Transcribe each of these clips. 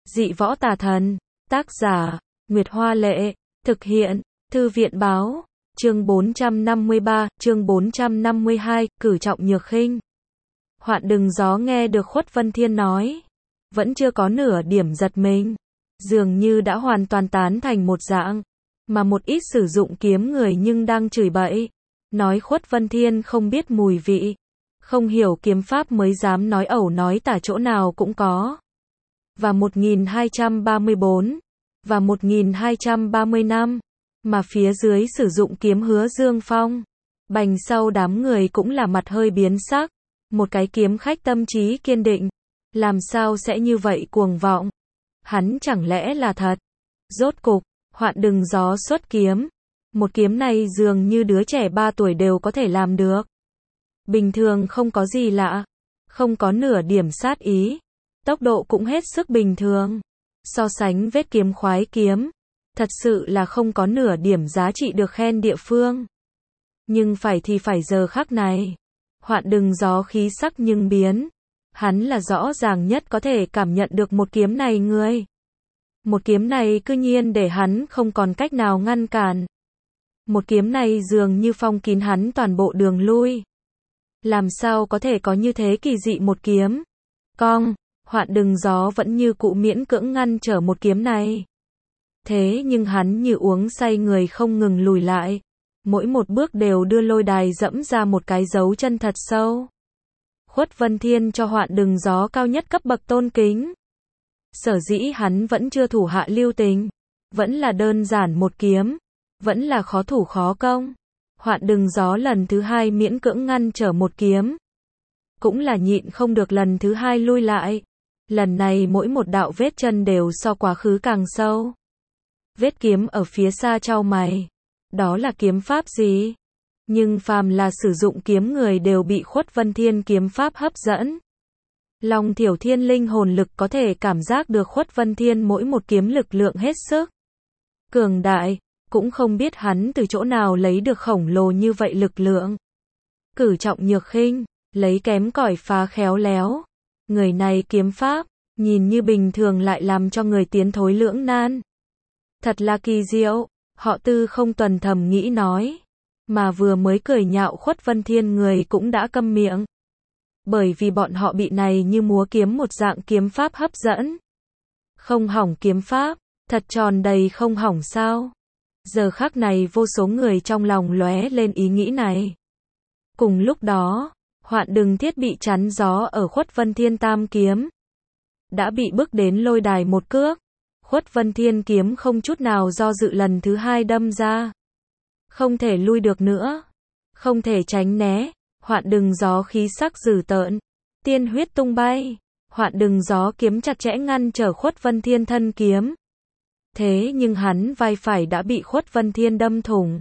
Dị võ tà thần. Tác giả, Nguyệt Hoa Lệ. Thực hiện, Thư viện Báo. Chương 453, chương 452, cử trọng nhược khinh. Hoạn Đừng Gió nghe được Khuất Vân Thiên nói, vẫn chưa có nửa điểm giật mình, dường như đã hoàn toàn tán thành một dạng, mà một ít sử dụng kiếm người nhưng đang chửi bậy, nói Khuất Vân Thiên không biết mùi vị, không hiểu kiếm pháp mới dám nói ẩu nói tả chỗ nào cũng có. Và 1234, và 1235, mà phía dưới sử dụng kiếm Hứa Dương Phong. Bành sau đám người cũng là mặt hơi biến sắc, một cái kiếm khách tâm trí kiên định, làm sao sẽ như vậy cuồng vọng? Hắn chẳng lẽ là thật? Rốt cục, Hoạn Đừng Gió xuất kiếm. Một kiếm này dường như đứa trẻ 3 tuổi đều có thể làm được. Bình thường không có gì lạ, không có nửa điểm sát ý, tốc độ cũng hết sức bình thường. So sánh vết kiếm khoái kiếm, thật sự là không có nửa điểm giá trị được khen địa phương. Nhưng phải thì phải giờ khắc này, Hoạn Đừng Gió khí sắc nhưng biến. Hắn là rõ ràng nhất có thể cảm nhận được một kiếm này người. Một kiếm này cư nhiên để hắn không còn cách nào ngăn cản. Một kiếm này dường như phong kín hắn toàn bộ đường lui. Làm sao có thể có như thế kỳ dị một kiếm? Cong, Hoạn Đừng Gió vẫn như cụ miễn cưỡng ngăn trở một kiếm này. Thế nhưng hắn như uống say người không ngừng lùi lại. Mỗi một bước đều đưa lôi đài dẫm ra một cái dấu chân thật sâu. Khuất Vân Thiên cho Hoạn Đừng Gió cao nhất cấp bậc tôn kính. Sở dĩ hắn vẫn chưa thủ hạ lưu tình, vẫn là đơn giản một kiếm, vẫn là khó thủ khó công. Hoạn Đừng Gió lần thứ hai miễn cưỡng ngăn trở một kiếm, cũng là nhịn không được lần thứ hai lui lại. Lần này mỗi một đạo vết chân đều so quá khứ càng sâu. Vết kiếm ở phía xa chau mày, đó là kiếm pháp gì? Nhưng phàm là sử dụng kiếm người đều bị Khuất Vân Thiên kiếm pháp hấp dẫn. Long Thiểu Thiên linh hồn lực có thể cảm giác được Khuất Vân Thiên mỗi một kiếm lực lượng hết sức cường đại, cũng không biết hắn từ chỗ nào lấy được khổng lồ như vậy lực lượng. Cử trọng nhược khinh, lấy kém cỏi phá khéo léo. Người này kiếm pháp, nhìn như bình thường lại làm cho người tiến thối lưỡng nan. Thật là kỳ diệu, họ Tư không tuần thầm nghĩ nói. Mà vừa mới cười nhạo Khuất Vân Thiên người cũng đã câm miệng. Bởi vì bọn họ bị này như múa kiếm một dạng kiếm pháp hấp dẫn. Không hỏng kiếm pháp, thật tròn đầy không hỏng sao. Giờ khắc này vô số người trong lòng lóe lên ý nghĩ này. Cùng lúc đó, Hoạn Đừng Thiết bị chắn gió ở Khuất Vân Thiên tam kiếm. Đã bị bước đến lôi đài một cước. Khuất Vân Thiên kiếm không chút nào do dự lần thứ hai đâm ra. Không thể lui được nữa, không thể tránh né. Hoạn Đừng Gió khí sắc dữ tợn, tiên huyết tung bay. Hoạn Đừng Gió kiếm chặt chẽ ngăn trở Khuất Vân Thiên thân kiếm. Thế nhưng hắn vai phải đã bị Khuất Vân Thiên đâm thủng.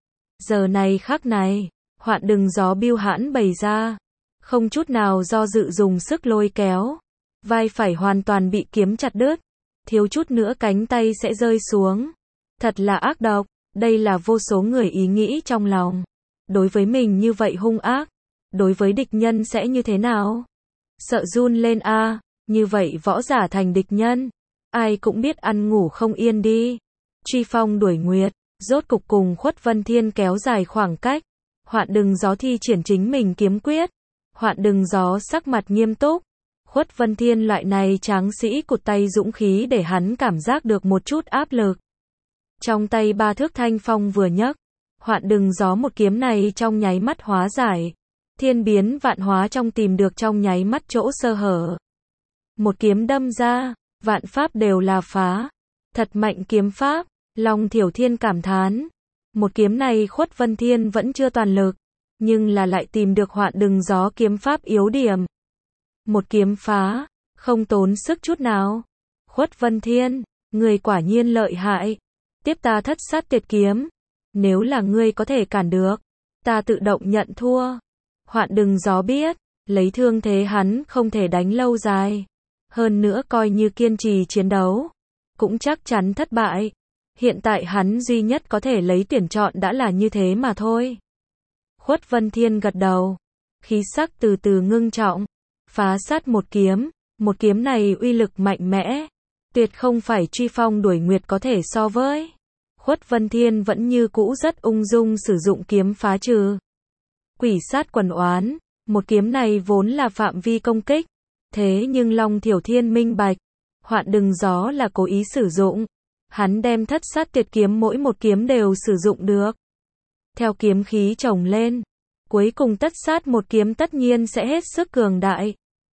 Giờ này khắc này, Hoạn Đừng Gió bưu hãn bày ra, không chút nào do dự dùng sức lôi kéo. Vai phải hoàn toàn bị kiếm chặt đứt, thiếu chút nữa cánh tay sẽ rơi xuống. Thật là ác độc. Đây là vô số người ý nghĩ trong lòng. Đối với mình như vậy hung ác, đối với địch nhân sẽ như thế nào? Sợ run lên a, như vậy võ giả thành địch nhân, ai cũng biết ăn ngủ không yên đi. Truy phong đuổi nguyệt, rốt cục cùng Khuất Vân Thiên kéo dài khoảng cách. Hoạn Đừng Gió thi triển chính mình kiếm quyết. Hoạn Đừng Gió sắc mặt nghiêm túc. Khuất Vân Thiên loại này tráng sĩ cụt tay dũng khí để hắn cảm giác được một chút áp lực. Trong tay 3 thước thanh phong vừa nhấc, Hoạn Đừng Gió một kiếm này trong nháy mắt hóa giải, thiên biến vạn hóa trong tìm được trong nháy mắt chỗ sơ hở. Một kiếm đâm ra, vạn pháp đều là phá. Thật mạnh kiếm pháp, Long Thiểu Thiên cảm thán. Một kiếm này Khuất Vân Thiên vẫn chưa toàn lực, nhưng là lại tìm được Hoạn Đừng Gió kiếm pháp yếu điểm. Một kiếm phá, không tốn sức chút nào. Khuất Vân Thiên, người quả nhiên lợi hại. Tiếp ta thất sát tuyệt kiếm. Nếu là ngươi có thể cản được, ta tự động nhận thua. Hoạn Đừng Gió biết, lấy thương thế hắn không thể đánh lâu dài. Hơn nữa coi như kiên trì chiến đấu, cũng chắc chắn thất bại. Hiện tại hắn duy nhất có thể lấy tuyển chọn đã là như thế mà thôi. Khuất Vân Thiên gật đầu, khí sắc từ từ ngưng trọng, phá sát một kiếm này uy lực mạnh mẽ, Tuyệt không phải truy phong đuổi nguyệt có thể so với. Khuất Vân Thiên vẫn như cũ rất ung dung sử dụng kiếm phá trừ quỷ sát quần oán, một kiếm này vốn là phạm vi công kích, thế nhưng Long Thiểu Thiên minh bạch, Hoạn Đừng Gió là cố ý sử dụng, hắn đem thất sát tuyệt kiếm mỗi một kiếm đều sử dụng được. Theo kiếm khí chồng lên, cuối cùng tất sát một kiếm tất nhiên sẽ hết sức cường đại.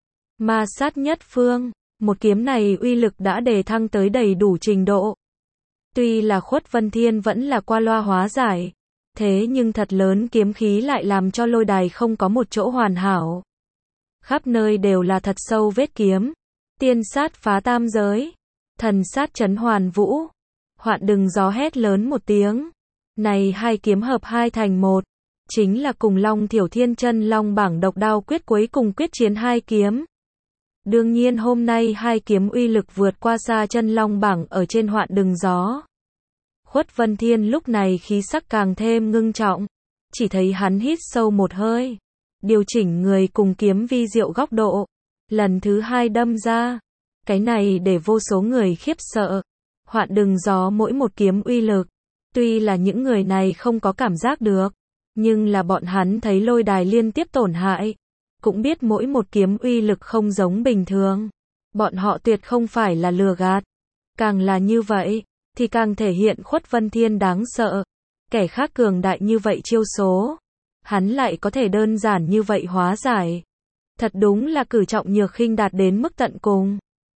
Ma sát nhất phương, một kiếm này uy lực đã đề thăng tới đầy đủ trình độ. Tuy là Khuất Vân Thiên vẫn là qua loa hóa giải, thế nhưng thật lớn kiếm khí lại làm cho lôi đài không có một chỗ hoàn hảo. Khắp nơi đều là thật sâu vết kiếm. Tiên sát phá tam giới, thần sát chấn hoàn vũ. Hoạn Đừng Gió hét lớn một tiếng. Này hai kiếm hợp hai thành một, chính là cùng Long Thiểu Thiên chân long bảng độc đao quyết cuối cùng quyết chiến hai kiếm. Đương nhiên hôm nay hai kiếm uy lực vượt qua xa chân long bảng ở trên Hoạn Đừng Gió. Khuất Vân Thiên lúc này khí sắc càng thêm ngưng trọng, chỉ thấy hắn hít sâu một hơi, điều chỉnh người cùng kiếm vi diệu góc độ, lần thứ hai đâm ra. Cái này để vô số người khiếp sợ. Hoạn Đừng Gió mỗi một kiếm uy lực, tuy là những người này không có cảm giác được, nhưng là bọn hắn thấy lôi đài liên tiếp tổn hại, cũng biết mỗi một kiếm uy lực không giống bình thường. Bọn họ tuyệt không phải là lừa gạt. Càng là như vậy, thì càng thể hiện Khuất Vân Thiên đáng sợ. Kẻ khác cường đại như vậy chiêu số, hắn lại có thể đơn giản như vậy hóa giải. Thật đúng là cử trọng nhược khinh đạt đến mức tận cùng.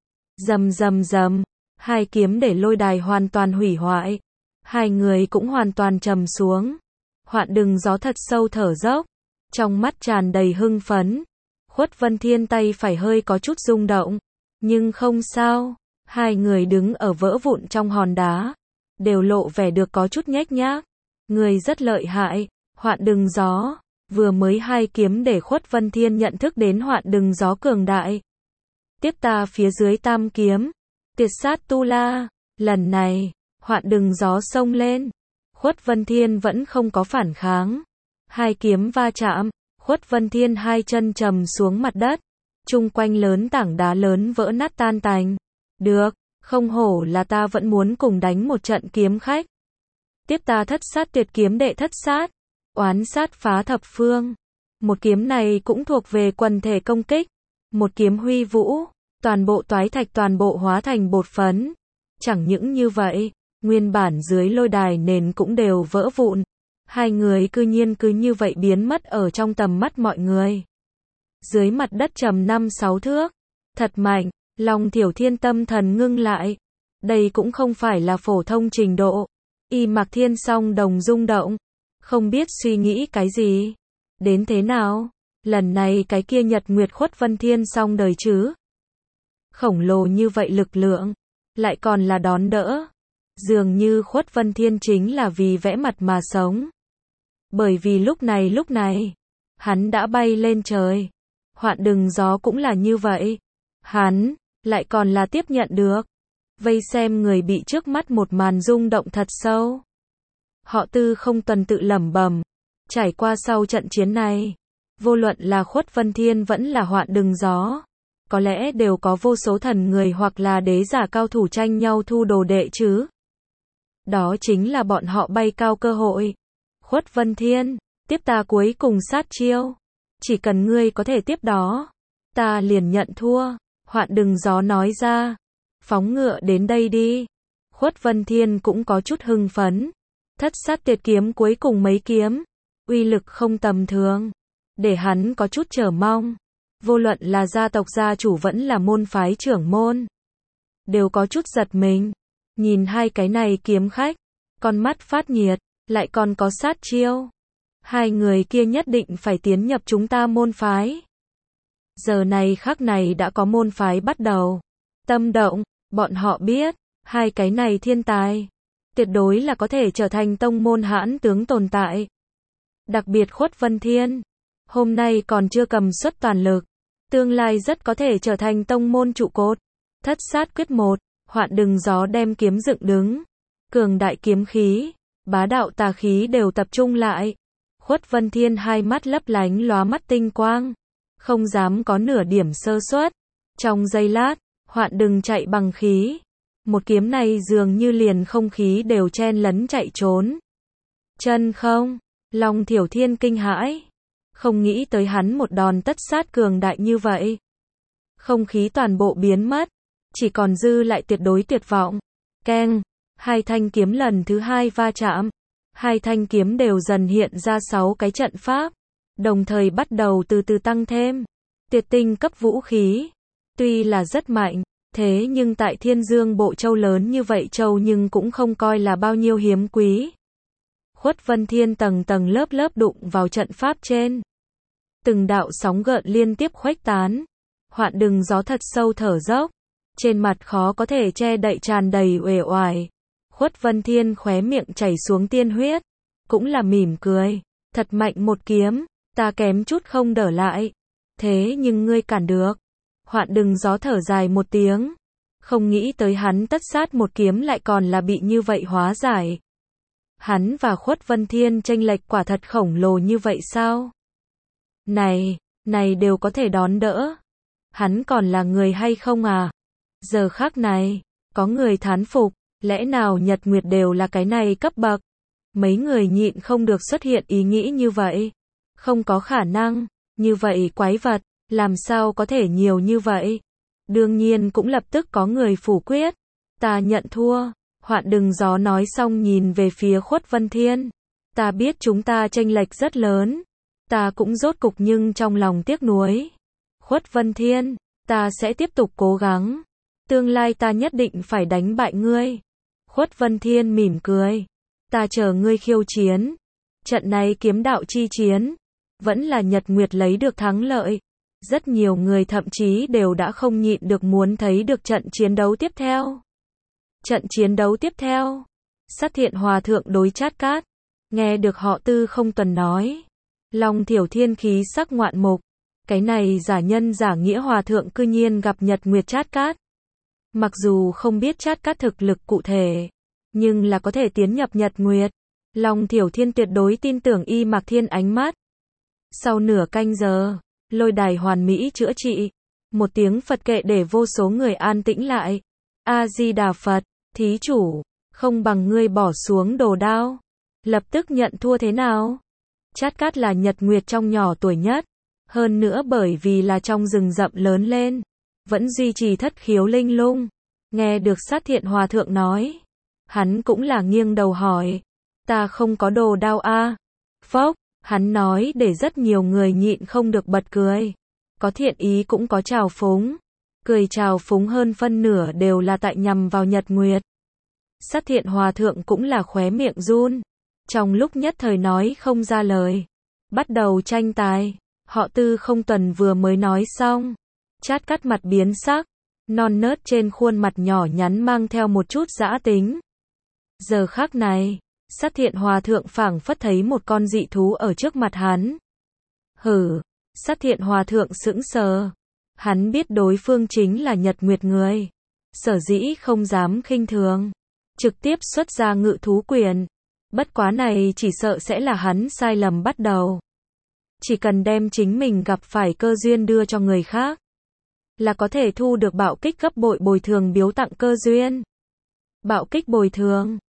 Rầm rầm rầm, hai kiếm để lôi đài hoàn toàn hủy hoại. Hai người cũng hoàn toàn trầm xuống. Hoạn Đừng Gió thật sâu thở dốc, trong mắt tràn đầy hưng phấn. Khuất Vân Thiên tay phải hơi có chút rung động, nhưng không sao. Hai người đứng ở vỡ vụn trong hòn đá, đều lộ vẻ được có chút nhếch nhác. Người rất lợi hại, Hoạn Đừng Gió. Vừa mới hai kiếm để Khuất Vân Thiên nhận thức đến Hoạn Đừng Gió cường đại. Tiếp ta phía dưới tam kiếm, Tiệt sát tu la. Lần này, Hoạn Đừng Gió xông lên. Khuất Vân Thiên vẫn không có phản kháng. Hai kiếm va chạm, Khuất Vân Thiên hai chân trầm xuống mặt đất. Chung quanh lớn tảng đá lớn vỡ nát tan tành. Được, không hổ là ta vẫn muốn cùng đánh một trận kiếm khách. Tiếp ta thất sát tuyệt kiếm đệ thất sát, oán sát phá thập phương. Một kiếm này cũng thuộc về quần thể công kích. Một kiếm huy vũ, toàn bộ toái thạch toàn bộ hóa thành bột phấn. Chẳng những như vậy, nguyên bản dưới lôi đài nền cũng đều vỡ vụn. Hai người cư nhiên cứ như vậy biến mất ở trong tầm mắt mọi người. Dưới mặt đất trầm 5-6 thước. Thật mạnh, Long Thiểu Thiên tâm thần ngưng lại. Đây cũng không phải là phổ thông trình độ. Y Mạc Thiên song đồng rung động. Không biết suy nghĩ cái gì. Đến thế nào? Lần này cái kia Nhật Nguyệt Khuất Vân Thiên xong đời chứ. Khổng lồ như vậy lực lượng. Lại còn là đón đỡ. Dường như Khuất Vân Thiên chính là vì vẽ mặt mà sống. Bởi vì lúc này, hắn đã bay lên trời. Hoạn Đừng Gió cũng là như vậy. Hắn, lại còn là tiếp nhận được. Vây xem người bị trước mắt một màn rung động thật sâu. Họ Tư không tuần tự lẩm bẩm. Trải qua sau trận chiến này, vô luận là Khuất Vân Thiên vẫn là Hoạn Đừng Gió, có lẽ đều có vô số thần người hoặc là đế giả cao thủ tranh nhau thu đồ đệ chứ. Đó chính là bọn họ bay cao cơ hội. Khuất Vân Thiên, tiếp ta cuối cùng sát chiêu. Chỉ cần ngươi có thể tiếp đó, ta liền nhận thua. Hoạn Đừng Gió nói ra. Phóng ngựa đến đây đi. Khuất Vân Thiên cũng có chút hưng phấn. Thất sát tuyệt kiếm cuối cùng mấy kiếm, uy lực không tầm thường, để hắn có chút chờ mong. Vô luận là gia tộc gia chủ vẫn là môn phái trưởng môn, đều có chút giật mình. Nhìn hai cái này kiếm khách, con mắt phát nhiệt, lại còn có sát chiêu. Hai người kia nhất định phải tiến nhập chúng ta môn phái. Giờ này khắc này đã có môn phái bắt đầu tâm động, bọn họ biết, hai cái này thiên tài, tuyệt đối là có thể trở thành tông môn hãn tướng tồn tại. Đặc biệt Khuất Vân Thiên, hôm nay còn chưa cầm suất toàn lực, tương lai rất có thể trở thành tông môn trụ cột. Thất sát quyết 1, Hoạn Đừng Gió đem kiếm dựng đứng. Cường đại kiếm khí, bá đạo tà khí đều tập trung lại. Khuất Vân Thiên hai mắt lấp lánh lóa mắt tinh quang, không dám có nửa điểm sơ suất. Trong giây lát, Hoạn Đừng chạy bằng khí, Một kiếm này dường như liền không khí đều chen lấn chạy trốn. Chân không? Long Thiểu Thiên kinh hãi. Không nghĩ tới hắn một đòn tất sát cường đại như vậy. Không khí toàn bộ biến mất. Chỉ còn dư lại tuyệt đối tuyệt vọng. Keng. Hai thanh kiếm lần thứ hai va chạm. Hai thanh kiếm đều dần hiện ra 6 cái trận pháp. Đồng thời bắt đầu từ từ tăng thêm. Tuyệt tinh cấp vũ khí. Tuy là rất mạnh. Thế nhưng tại Thiên Dương Bộ Châu lớn như vậy châu nhưng cũng không coi là bao nhiêu hiếm quý. Khuất Vân Thiên tầng tầng lớp lớp đụng vào trận pháp trên. Từng đạo sóng gợn liên tiếp khuếch tán. Hoạn Đừng Gió thật sâu thở dốc. Trên mặt khó có thể che đậy tràn đầy uể oải. Khuất Vân Thiên khóe miệng chảy xuống tiên huyết. Cũng là mỉm cười. Thật mạnh một kiếm. Ta kém chút không đỡ lại. Thế nhưng ngươi cản được. Hoạn Đừng Gió thở dài một tiếng. Không nghĩ tới hắn tất sát một kiếm lại còn là bị như vậy hóa giải. Hắn và Khuất Vân Thiên chênh lệch quả thật khổng lồ như vậy sao? Này đều có thể đón đỡ. Hắn còn là người hay không à? Giờ khắc này, có người thán phục, lẽ nào Nhật Nguyệt đều là cái này cấp bậc? Mấy người nhịn không được xuất hiện ý nghĩ như vậy. Không có khả năng, như vậy quái vật, làm sao có thể nhiều như vậy? Đương nhiên cũng lập tức có người phủ quyết. Ta nhận thua. Hoạn Đừng Gió nói xong nhìn về phía Khuất Vân Thiên. Ta biết chúng ta chênh lệch rất lớn. Ta cũng rốt cục nhưng trong lòng tiếc nuối. Khuất Vân Thiên, ta sẽ tiếp tục cố gắng. Tương lai ta nhất định phải đánh bại ngươi. Khuất Vân Thiên mỉm cười. Ta chờ ngươi khiêu chiến. Trận này kiếm đạo chi chiến. Vẫn là Nhật Nguyệt lấy được thắng lợi. Rất nhiều người thậm chí đều đã không nhịn được muốn thấy được trận chiến đấu tiếp theo. Trận chiến đấu tiếp theo. Sát Thiện Hòa Thượng đối Chát Cát. Nghe được họ Tư Không Tuần nói. Long Thiểu Thiên khí sắc ngoạn mục. Cái này giả nhân giả nghĩa Hòa Thượng cư nhiên gặp Nhật Nguyệt Chát Cát. Mặc dù không biết Chát Cát thực lực cụ thể. Nhưng là có thể tiến nhập Nhật Nguyệt. Long Thiểu Thiên tuyệt đối tin tưởng Y Mạc Thiên ánh mắt. Sau nửa canh giờ. Lôi đài hoàn mỹ chữa trị. Một tiếng Phật kệ để vô số người an tĩnh lại. A-di-đà Phật, thí chủ, không bằng ngươi bỏ xuống đồ đao. Lập tức nhận thua thế nào? Chát Cát là Nhật Nguyệt trong nhỏ tuổi nhất. Hơn nữa bởi vì là trong rừng rậm lớn lên. Vẫn duy trì thất khiếu linh lung. Nghe được Sát Thiện Hòa Thượng nói. Hắn cũng là nghiêng đầu hỏi. Ta không có đồ đao a. Phốc. Hắn nói để rất nhiều người nhịn không được bật cười. Có thiện ý cũng có trào phúng. Cười trào phúng hơn phân nửa đều là tại nhằm vào Nhật Nguyệt. Sát Thiện Hòa Thượng cũng là khóe miệng run. Trong lúc nhất thời nói không ra lời. Bắt đầu tranh tài. Họ Tư Không Tuần vừa mới nói xong. Chát Cát mặt biến sắc. Non nớt trên khuôn mặt nhỏ nhắn mang theo một chút dã tính. Giờ khắc này. Sát Thiện Hòa Thượng phảng phất thấy một con dị thú ở trước mặt hắn. Hử. Sát Thiện Hòa Thượng sững sờ. Hắn biết đối phương chính là Nhật Nguyệt người. Sở dĩ không dám khinh thường. Trực tiếp xuất ra ngự thú quyền. Bất quá này chỉ sợ sẽ là hắn sai lầm bắt đầu. Chỉ cần đem chính mình gặp phải cơ duyên đưa cho người khác. Là có thể thu được bạo kích gấp bội bồi thường biếu tặng cơ duyên. Bạo kích bồi thường.